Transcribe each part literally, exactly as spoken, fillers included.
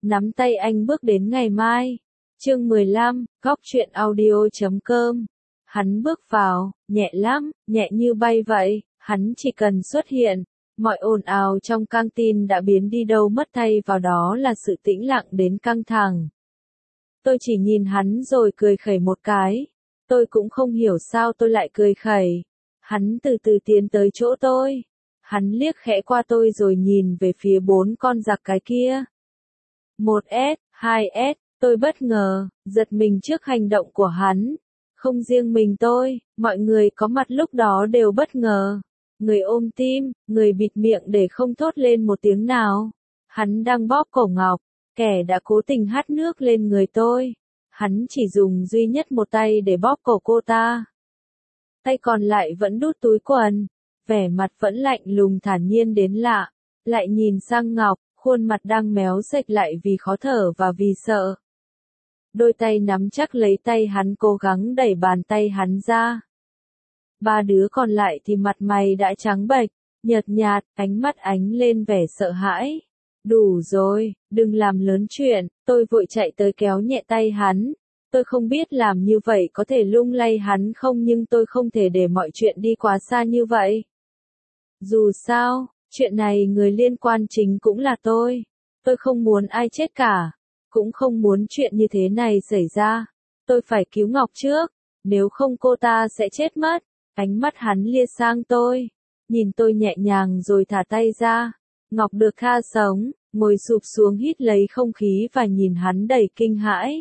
nắm tay anh bước đến ngày mai. Chương mười lăm, góc truyện audio chấm com. Hắn bước vào, nhẹ lắm, nhẹ như bay vậy, hắn chỉ cần xuất hiện, mọi ồn ào trong căng tin đã biến đi đâu mất, thay vào đó là sự tĩnh lặng đến căng thẳng. Tôi chỉ nhìn hắn rồi cười khẩy một cái. Tôi cũng không hiểu sao tôi lại cười khẩy. Hắn từ từ tiến tới chỗ tôi. Hắn liếc khẽ qua tôi rồi nhìn về phía bốn con giặc cái kia. Một S, hai S, tôi bất ngờ, giật mình trước hành động của hắn. Không riêng mình tôi, mọi người có mặt lúc đó đều bất ngờ. Người ôm tim, người bịt miệng để không thốt lên một tiếng nào. Hắn đang bóp cổ Ngọc, kẻ đã cố tình hắt nước lên người tôi. Hắn chỉ dùng duy nhất một tay để bóp cổ cô ta. Tay còn lại vẫn đút túi quần, vẻ mặt vẫn lạnh lùng thản nhiên đến lạ. Lại nhìn sang Ngọc, khuôn mặt đang méo sệch lại vì khó thở và vì sợ. Đôi tay nắm chắc lấy tay hắn cố gắng đẩy bàn tay hắn ra. Ba đứa còn lại thì mặt mày đã trắng bệch, nhợt nhạt, ánh mắt ánh lên vẻ sợ hãi. Đủ rồi, đừng làm lớn chuyện, tôi vội chạy tới kéo nhẹ tay hắn. Tôi không biết làm như vậy có thể lung lay hắn không, nhưng tôi không thể để mọi chuyện đi quá xa như vậy. Dù sao, chuyện này người liên quan chính cũng là tôi. Tôi không muốn ai chết cả, cũng không muốn chuyện như thế này xảy ra. Tôi phải cứu Ngọc trước, nếu không cô ta sẽ chết mất. Ánh mắt hắn lia sang tôi, nhìn tôi nhẹ nhàng rồi thả tay ra. Ngọc được tha sống, ngồi sụp xuống hít lấy không khí và nhìn hắn đầy kinh hãi.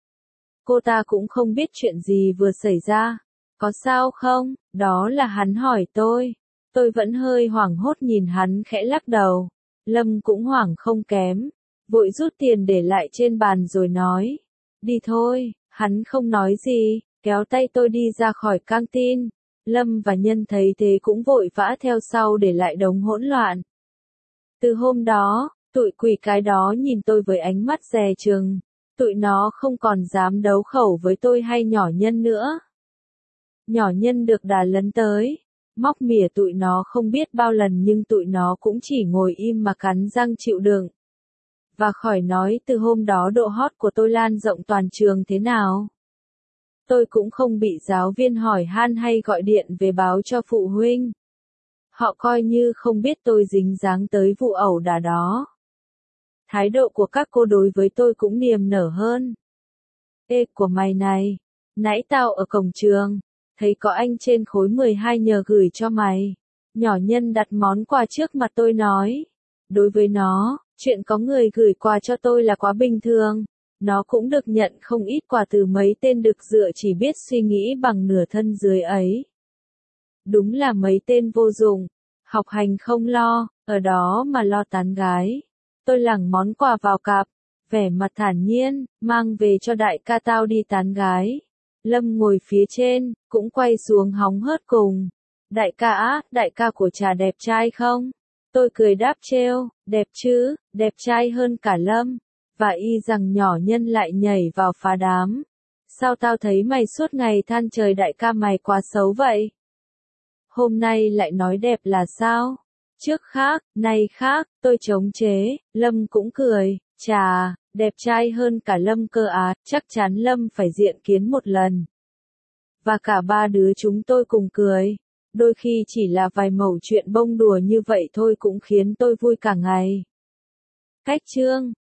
Cô ta cũng không biết chuyện gì vừa xảy ra. Có sao không? Đó là hắn hỏi tôi. Tôi vẫn hơi hoảng hốt nhìn hắn khẽ lắc đầu. Lâm cũng hoảng không kém, vội rút tiền để lại trên bàn rồi nói. Đi thôi, hắn không nói gì, kéo tay tôi đi ra khỏi căng tin. Lâm và Nhân thấy thế cũng vội vã theo sau để lại đống hỗn loạn. Từ hôm đó, tụi quỷ cái đó nhìn tôi với ánh mắt dè chừng. Tụi nó không còn dám đấu khẩu với tôi hay nhỏ Nhân nữa. Nhỏ Nhân được đà lấn tới, móc mỉa tụi nó không biết bao lần nhưng tụi nó cũng chỉ ngồi im mà cắn răng chịu đựng. Và khỏi nói từ hôm đó độ hot của tôi lan rộng toàn trường thế nào. Tôi cũng không bị giáo viên hỏi han hay gọi điện về báo cho phụ huynh. Họ coi như không biết tôi dính dáng tới vụ ẩu đả đó. Thái độ của các cô đối với tôi cũng niềm nở hơn. Ê của mày này, nãy tao ở cổng trường, thấy có anh trên khối mười hai nhờ gửi cho mày. Nhỏ Nhân đặt món quà trước mặt tôi nói. Đối với nó, chuyện có người gửi quà cho tôi là quá bình thường. Nó cũng được nhận không ít quà từ mấy tên đực dựa chỉ biết suy nghĩ bằng nửa thân dưới ấy. Đúng là mấy tên vô dụng, học hành không lo, ở đó mà lo tán gái. Tôi lẳng món quà vào cặp, vẻ mặt thản nhiên, mang về cho đại ca tao đi tán gái. Lâm ngồi phía trên, cũng quay xuống hóng hớt cùng. Đại ca á, đại ca của trà đẹp trai không? Tôi cười đáp trêu, đẹp chứ, đẹp trai hơn cả Lâm. Và y rằng nhỏ Nhân lại nhảy vào phá đám. Sao tao thấy mày suốt ngày than trời đại ca mày quá xấu vậy? Hôm nay lại nói đẹp là sao? Trước khác, nay khác, tôi chống chế, Lâm cũng cười, chà, đẹp trai hơn cả Lâm cơ á, chắc chắn Lâm phải diện kiến một lần. Và cả ba đứa chúng tôi cùng cười. Đôi khi chỉ là vài mẩu chuyện bông đùa như vậy thôi cũng khiến tôi vui cả ngày. Cách chương